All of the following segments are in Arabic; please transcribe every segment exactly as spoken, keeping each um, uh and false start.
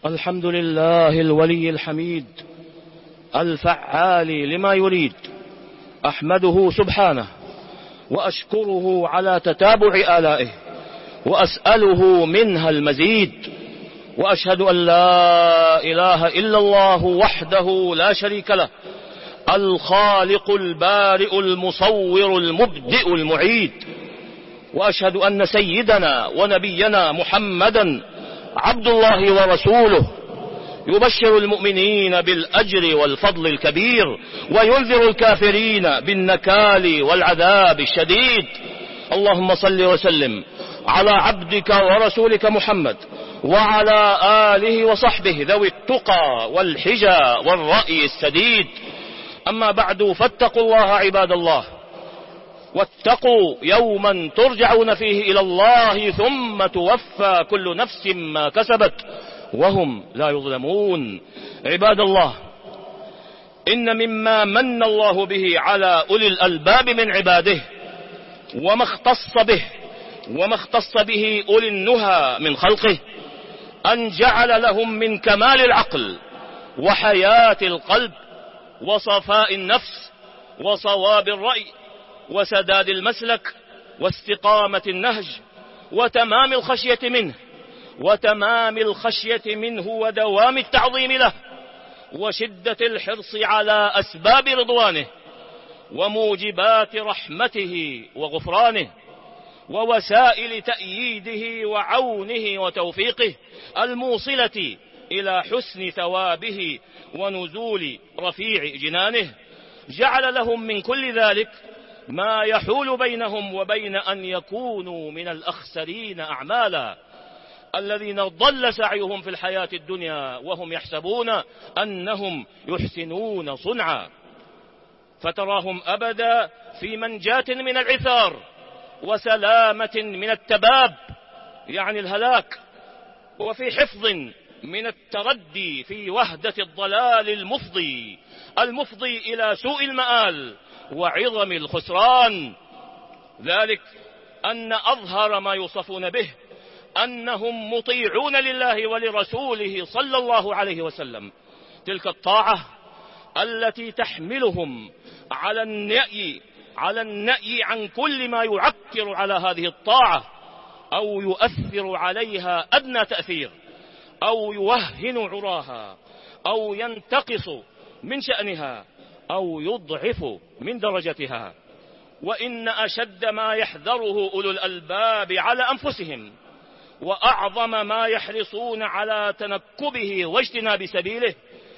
الحمد لله الولي الحميد الفعال لما يريد، أحمده سبحانه وأشكره على تتابع آلائه وأسأله منها المزيد، وأشهد أن لا إله إلا الله وحده لا شريك له، الخالق البارئ المصور المبدئ المعيد، وأشهد أن سيدنا ونبينا محمدا عبد الله ورسوله، يبشر المؤمنين بالأجر والفضل الكبير وينذر الكافرين بالنكال والعذاب الشديد. اللهم صل وسلم على عبدك ورسولك محمد وعلى آله وصحبه ذوي التقى والحجى والرأي السديد. أما بعد، فاتقوا الله عباد الله، واتقوا يوما ترجعون فيه إلى الله ثم توفى كل نفس ما كسبت وهم لا يظلمون. عباد الله، إن مما من الله به على أولي الألباب من عباده وما اختص به وما اختص به أولي النهى من خلقه أن جعل لهم من كمال العقل وحياة القلب وصفاء النفس وصواب الرأي وسداد المسلك واستقامة النهج وتمام الخشية منه وتمام الخشية منه ودوام التعظيم له وشدة الحرص على أسباب رضوانه وموجبات رحمته وغفرانه ووسائل تأييده وعونه وتوفيقه الموصلة إلى حسن ثوابه ونزول رفيع جنانه. جعل لهم من كل ذلك ما يحول بينهم وبين أن يكونوا من الأخسرين أعمالا، الذين ضل سعيهم في الحياة الدنيا وهم يحسبون أنهم يحسنون صنعا، فتراهم أبدا في منجاة من العثار وسلامة من التباب يعني الهلاك، وفي حفظ من التردي في وهدة الضلال المفضي المفضي إلى سوء المآل وعظم الخسران. ذلك أن أظهر ما يوصفون به أنهم مطيعون لله ولرسوله صلى الله عليه وسلم، تلك الطاعة التي تحملهم على النأي على النأي عن كل ما يعكر على هذه الطاعة أو يؤثر عليها أدنى تأثير أو يوهن عراها أو ينتقص من شأنها أو يضعف من درجتها. وإن أشد ما يحذره أولو الألباب على أنفسهم وأعظم ما يحرصون على تنكبه واجتناب سبيله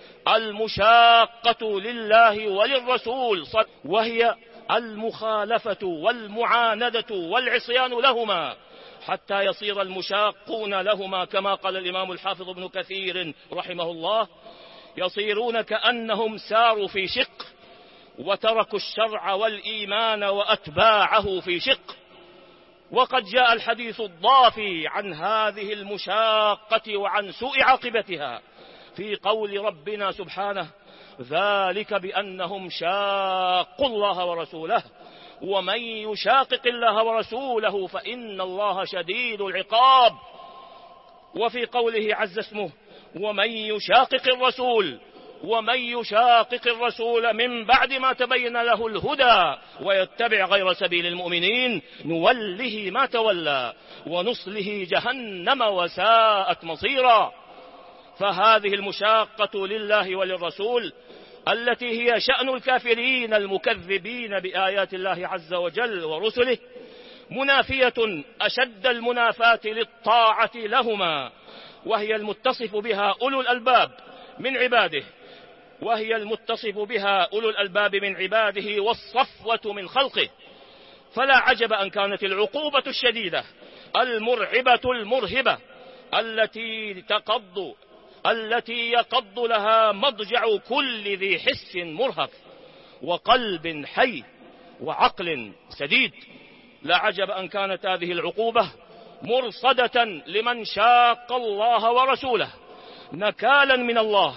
المشاقة لله وللرسول، وهي المخالفة والمعاندة والعصيان لهما حتى يصير المشاقون لهما كما قال الإمام الحافظ ابن كثير رحمه الله: يصيرون كأنهم ساروا في شق وتركوا الشرع والإيمان وأتباعه في شق. وقد جاء الحديث الضافي عن هذه المشاقة وعن سوء عاقبتها في قول ربنا سبحانه: ذلك بأنهم شاقوا الله ورسوله ومن يشاقق الله ورسوله فإن الله شديد العقاب. وفي قوله عز اسمه: ومن يشاقق الرسول ومن يشاقق الرسول من بعد ما تبين له الهدى ويتبع غير سبيل المؤمنين نوله ما تولى ونصله جهنم وساءت مصيرا. فهذه المشاقة لله وللرسول التي هي شأن الكافرين المكذبين بآيات الله عز وجل ورسله منافية أشد المنافاة للطاعة لهما، وهي المتصف بها أولو الألباب من عباده وهي المتصف بها أولو الألباب من عباده والصفوة من خلقه. فلا عجب أن كانت العقوبة الشديدة المرعبة المرهبة التي تقض التي يقض لها مضجع كل ذي حس مرهف وقلب حي وعقل سديد، لا عجب أن كانت هذه العقوبة مرصدة لمن شاق الله ورسوله نكالا من الله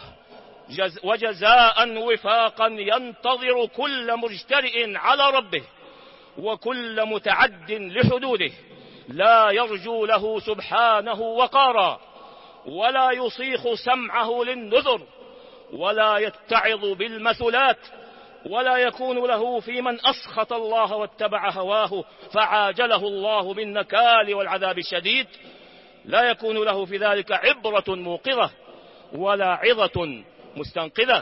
وجزاء وفاقا ينتظر كل مجترئ على ربه وكل متعد لحدوده لا يرجو له سبحانه وقارا ولا يصيخ سمعه للنذر، ولا يتعظ بالمثلات، ولا يكون له في من أسخط الله واتبع هواه فعاجله الله بالنكال والعذاب الشديد، لا يكون له في ذلك عبرة موقظة ولا عظة مستنقذة.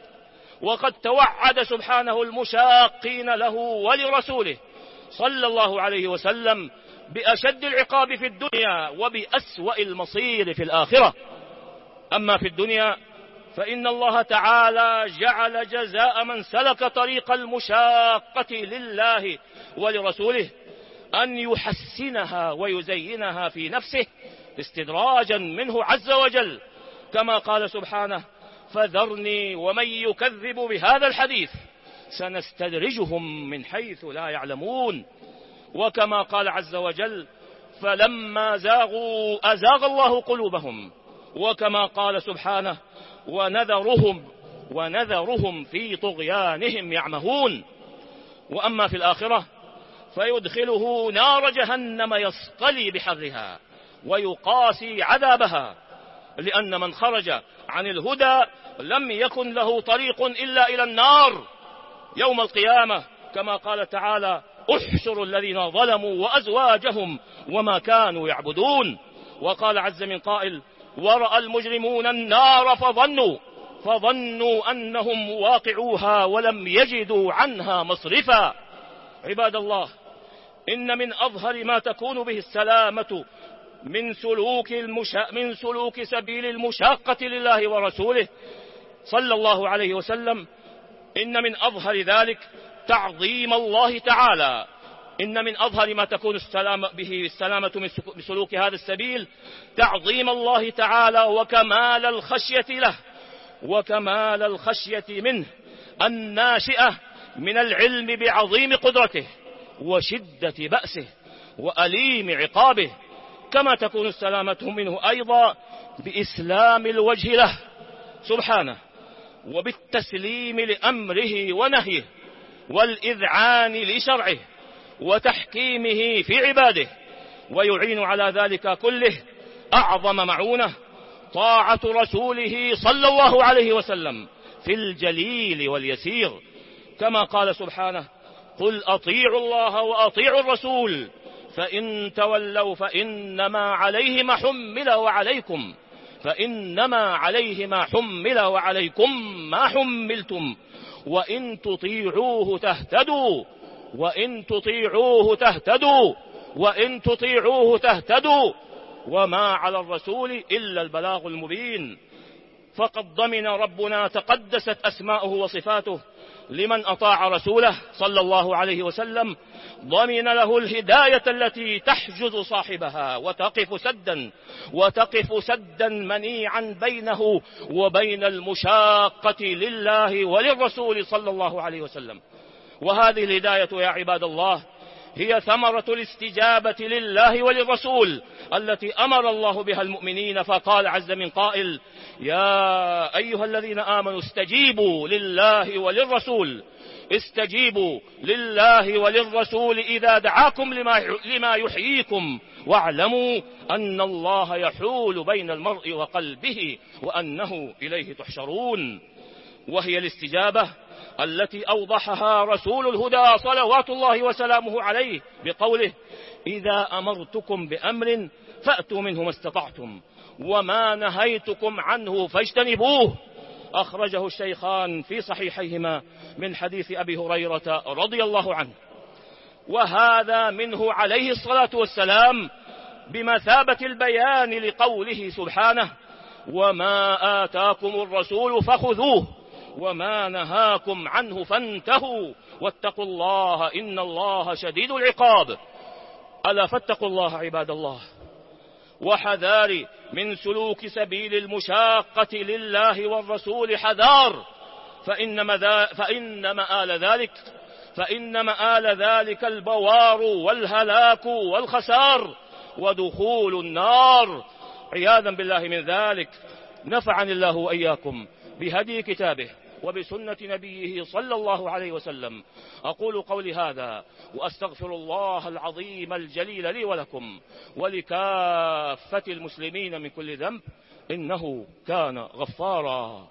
وقد توعد سبحانه المشاقين له ولرسوله صلى الله عليه وسلم بأشد العقاب في الدنيا وبأسوأ المصير في الآخرة. أما في الدنيا فإن الله تعالى جعل جزاء من سلك طريق المشاقة لله ولرسوله أن يحسنها ويزينها في نفسه استدراجا منه عز وجل، كما قال سبحانه: فذرني ومن يكذب بهذا الحديث سنستدرجهم من حيث لا يعلمون. وكما قال عز وجل: فلما زاغوا أزاغ الله قلوبهم. وكما قال سبحانه: ونذرهم ونذرهم في طغيانهم يعمهون. وأما في الآخرة فيدخله نار جهنم يصطلي بحرها ويقاسي عذابها، لأن من خرج عن الهدى لم يكن له طريق إلا إلى النار يوم القيامة، كما قال تعالى: احشروا الذين ظلموا وأزواجهم وما كانوا يعبدون. وقال عز من قائل: ورأى المجرمون النار فظنوا فظنوا أنهم واقعوها ولم يجدوا عنها مصرفا. عباد الله، إن من أظهر ما تكون به السلامة من سلوك, المشا... من سلوك سبيل المشاقة لله ورسوله صلى الله عليه وسلم، إن من أظهر ذلك تعظيم الله تعالى. إن من أظهر ما تكون السلامة به السلامة من سلوك هذا السبيل تعظيم الله تعالى وكمال الخشية له وكمال الخشية منه الناشئة من العلم بعظيم قدرته وشدة بأسه وأليم عقابه، كما تكون السلامة منه أيضا بإسلام الوجه له سبحانه وبالتسليم لأمره ونهيه والإذعان لشرعه وتحكيمه في عباده. ويعين على ذلك كله أعظم معونة طاعة رسوله صلى الله عليه وسلم في الجليل واليسير، كما قال سبحانه: قل أطيعوا الله وأطيعوا الرسول فإن تولوا فإنما عليه ما حمل وعليكم فإنما عليه ما حمل وعليكم ما حملتم وإن تطيعوه تهتدوا وإن تطيعوه تهتدوا وإن تطيعوه تهتدوا وما على الرسول إلا البلاغ المبين. فقد ضمن ربنا تقدست أسماؤه وصفاته لمن أطاع رسوله صلى الله عليه وسلم، ضمن له الهداية التي تحجز صاحبها وتقف سدا وتقف سدا منيعا بينه وبين المشاقة لله وللرسول صلى الله عليه وسلم. وهذه الهداية يا عباد الله هي ثمرة الاستجابة لله وللرسول التي أمر الله بها المؤمنين، فقال عز من قائل: يا أيها الذين آمنوا استجيبوا لله وللرسول استجيبوا لله وللرسول إذا دعاكم لما, لما يحييكم واعلموا أن الله يحول بين المرء وقلبه وأنه إليه تحشرون. وهي الاستجابة التي أوضحها رسول الهدى صلوات الله وسلامه عليه بقوله: إذا أمرتكم بأمر فأتوا منه ما استطعتم وما نهيتكم عنه فاجتنبوه. أخرجه الشيخان في صحيحيهما من حديث أبي هريرة رضي الله عنه. وهذا منه عليه الصلاة والسلام بمثابة البيان لقوله سبحانه: وما آتاكم الرسول فخذوه وما نهاكم عنه فانتهوا واتقوا الله إن الله شديد العقاب. ألا فاتقوا الله عباد الله، وحذار من سلوك سبيل المشاقة لله والرسول حذار، فإن, فإن مآل ذلك فإن مآل ذلك البوار والهلاك والخسار ودخول النار عياذا بالله من ذلك. نفعني الله وإياكم بهدي كتابه وبسنة نبيه صلى الله عليه وسلم. أقول قولي هذا وأستغفر الله العظيم الجليل لي ولكم ولكافة المسلمين من كل ذنب إنه كان غفارا.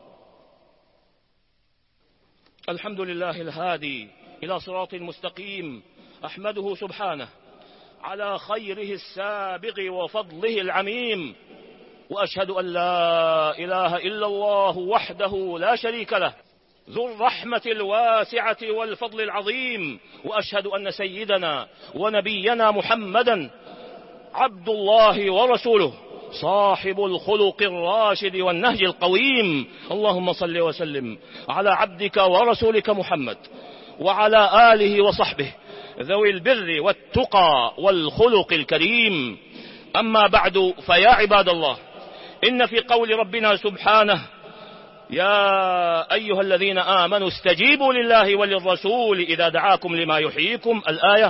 الحمد لله الهادي إلى صراط مستقيم، أحمده سبحانه على خيره السابغ وفضله العميم، وأشهد أن لا إله إلا الله وحده لا شريك له ذو الرحمة الواسعة والفضل العظيم، وأشهد أن سيدنا ونبينا محمدا عبد الله ورسوله صاحب الخلق الراشد والنهج القويم. اللهم صل وسلم على عبدك ورسولك محمد وعلى آله وصحبه ذوي البر والتقى والخلق الكريم. أما بعد، فيا عباد الله، إن في قول ربنا سبحانه: يا أيها الذين آمنوا استجيبوا لله وللرسول إذا دعاكم لما يحييكم، الآية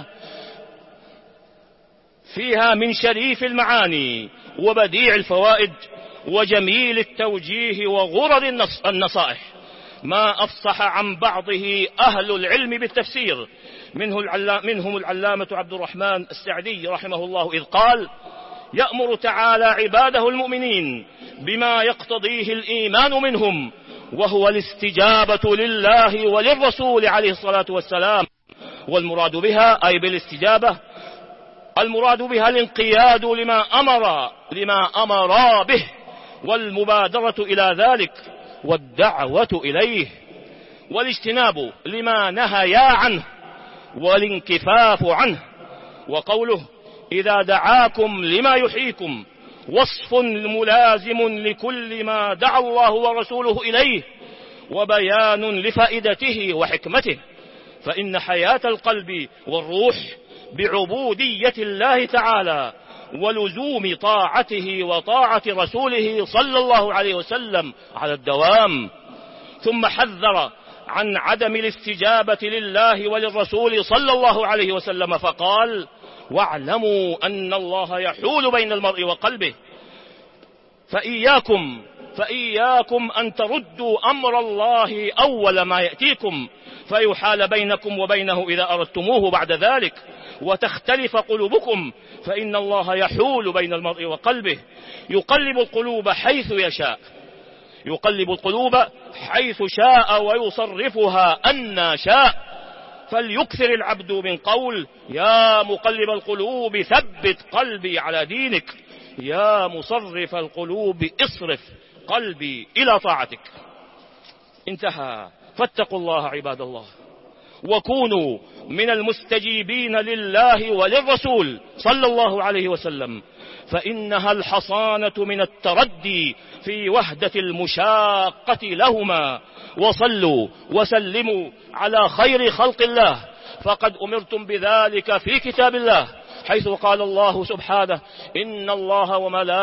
فيها من شريف المعاني وبديع الفوائد وجميل التوجيه وغرر النصائح ما أفصح عن بعضه أهل العلم بالتفسير، منه العلام منهم العلامة عبد الرحمن السعدي رحمه الله، إذ قال: يأمر تعالى عباده المؤمنين بما يقتضيه الإيمان منهم، وهو الاستجابة لله وللرسول عليه الصلاة والسلام. والمراد بها، أي بالاستجابة، المراد بها الانقياد لما أمر لما أمر به، والمبادرة إلى ذلك، والدعوة إليه، والاجتناب لما نهيا عنه، والانكفاف عنه. وقوله: إذا دعاكم لما يحييكم، وصف ملازم لكل ما دعا الله ورسوله إليه، وبيان لفائدته وحكمته، فإن حياة القلب والروح بعبودية الله تعالى ولزوم طاعته وطاعة رسوله صلى الله عليه وسلم على الدوام. ثم حذر عن عدم الاستجابة لله وللرسول صلى الله عليه وسلم فقال: واعلموا أن الله يحول بين المرء وقلبه، فإياكم فإياكم أن تردوا أمر الله أول ما يأتيكم، فيحال بينكم وبينه إذا أردتموه بعد ذلك، وتختلف قلوبكم، فإن الله يحول بين المرء وقلبه، يقلب القلوب حيث يشاء يقلب القلوب حيث شاء ويصرفها أن شاء. فليكثر العبد من قول: يا مقلب القلوب ثبت قلبي على دينك، يا مصرف القلوب اصرف قلبي إلى طاعتك. انتهى. فاتقوا الله عباد الله، وكونوا من المستجيبين لله وللرسول صلى الله عليه وسلم، فإنها الحصانة من التردي في وهدة المشاقة لهما. وصلوا وسلموا على خير خلق الله، فقد أمرتم بذلك في كتاب الله، حيث قال الله سبحانه: إن الله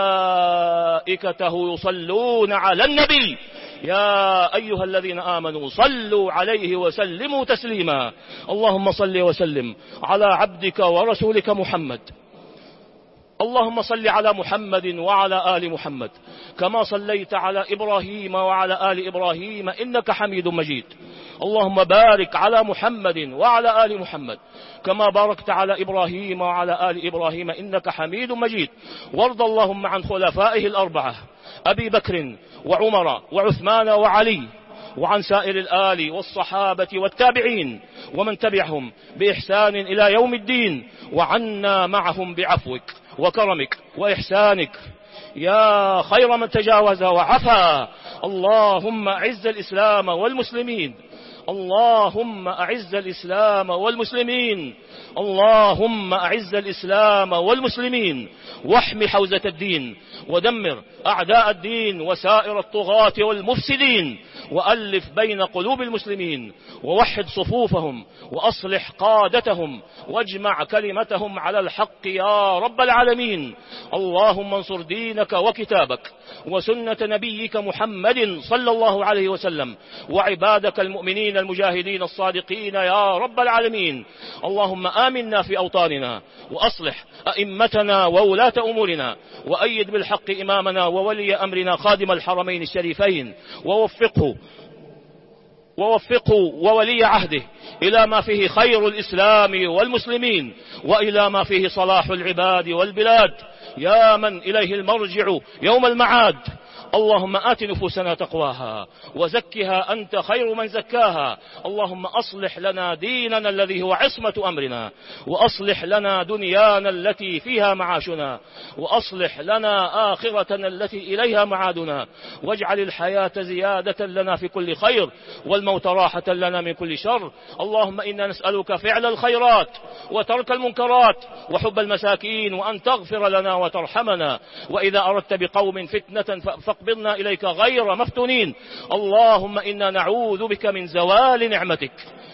وملائكته يصلون على النبي يا أيها الذين آمنوا صلوا عليه وسلموا تسليما. اللهم صل وسلم على عبدك ورسولك محمد. اللهم صل على محمد وعلى آل محمد كما صليت على إبراهيم وعلى آل إبراهيم إنك حميد مجيد. اللهم بارك على محمد وعلى آل محمد كما باركت على إبراهيم وعلى آل إبراهيم إنك حميد مجيد. وارض اللهم عن خلفائه الأربعة أبي بكر وعمر وعثمان وعلي، وعن سائر الآل والصحابة والتابعين ومن تبعهم بإحسان إلى يوم الدين، وعنا معهم بعفوك وكرمك وإحسانك يا خير من تجاوز وعفا. اللهم أعز الإسلام والمسلمين اللهم أعز الإسلام والمسلمين اللهم أعز الإسلام والمسلمين واحم حوزة الدين، ودمر أعداء الدين وسائر الطغاة والمفسدين، وألف بين قلوب المسلمين، ووحد صفوفهم، وأصلح قادتهم، واجمع كلمتهم على الحق يا رب العالمين. اللهم انصر دينك وكتابك وسنة نبيك محمد صلى الله عليه وسلم، وعبادك المؤمنين المجاهدين الصادقين يا رب العالمين. اللهم آمنا في أوطاننا، وأصلح أئمتنا وولاة أمورنا، وأيد بالحق إمامنا وولي أمرنا خادم الحرمين الشريفين، ووفقه ووفقه وولي عهده إلى ما فيه خير الإسلام والمسلمين، وإلى ما فيه صلاح العباد والبلاد، يا من إليه المرجع يوم المعاد. اللهم آت نفوسنا تقواها وزكها أنت خير من زكاها. اللهم أصلح لنا ديننا الذي هو عصمة أمرنا، وأصلح لنا دنيانا التي فيها معاشنا، وأصلح لنا آخرتنا التي إليها معادنا، واجعل الحياة زيادة لنا في كل خير والموت راحة لنا من كل شر. اللهم إنا نسألك فعل الخيرات وترك المنكرات وحب المساكين، وأن تغفر لنا وترحمنا، وإذا أردت بقوم فتنة فاقبضنا إليك غير مفتونين. اللهم إنا نعوذ بك من زوال نعمتك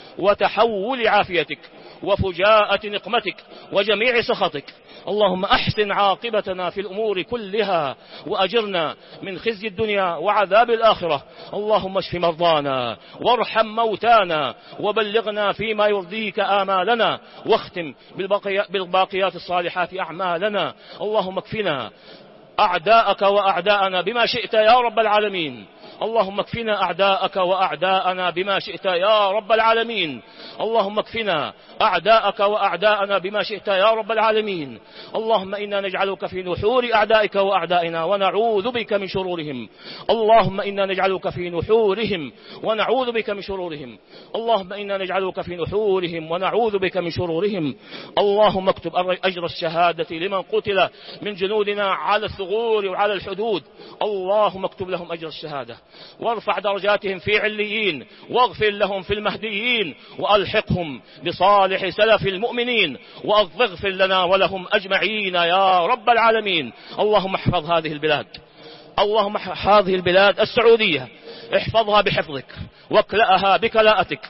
وتحول عافيتك وفجاءة نقمتك وجميع سخطك. اللهم أحسن عاقبتنا في الأمور كلها، وأجرنا من خزي الدنيا وعذاب الآخرة. اللهم اشف مرضانا وارحم موتانا، وبلغنا فيما يرضيك آمالنا، واختم بالباقيات الصالحات أعمالنا. اللهم اكفنا أعداءك وأعداءنا بما شئت يا رب العالمين. اللهم اكفنا أعداءك وأعداءنا بما شئت يا رب العالمين. اللهم اكفنا أعداءك وأعداءنا بما شئت يا رب العالمين. اللهم إنا نجعلك في نحور أعدائك وأعدائنا ونعوذ بك من شرورهم. اللهم إنا نجعلك في نحورهم ونعوذ بك من شرورهم. اللهم إنا نجعلك في نحورهم ونعوذ بك من شرورهم. اللهم اكتب أجر الشهادة لمن قتل من جنودنا على الثغور وعلى الحدود. اللهم اكتب لهم أجر الشهادة، وارفع درجاتهم في عليين، واغفر لهم في المهديين، وألحقهم بصالح سلف المؤمنين، واغفر لنا ولهم أجمعين يا رب العالمين. اللهم احفظ هذه البلاد، اللهم احفظ هذه البلاد السعودية، احفظها بحفظك واكلأها بكلاءتك،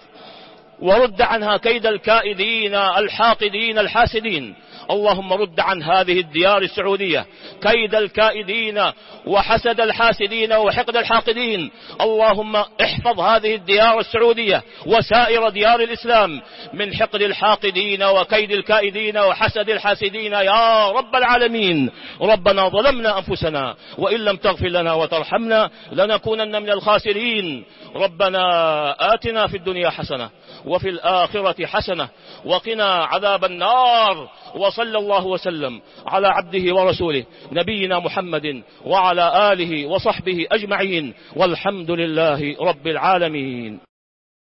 ورد عنها كيد الكائدين الحاقدين الحاسدين. اللهم رد عن هذه الديار السعودية كيد الكائدين وحسد الحاسدين وحقد الحاقدين. اللهم احفظ هذه الديار السعودية وسائر ديار الإسلام من حقد الحاقدين وكيد الكائدين وحسد الحاسدين يا رب العالمين. ربنا ظلمنا أنفسنا، وإن لم تغفر لنا وترحمنا لنكونن من الخاسرين. ربنا آتنا في الدنيا حسنة وفي الآخرة حسنة وقنا عذاب النار. وصلى الله وسلم على عبده ورسوله نبينا محمد وعلى آله وصحبه أجمعين، والحمد لله رب العالمين.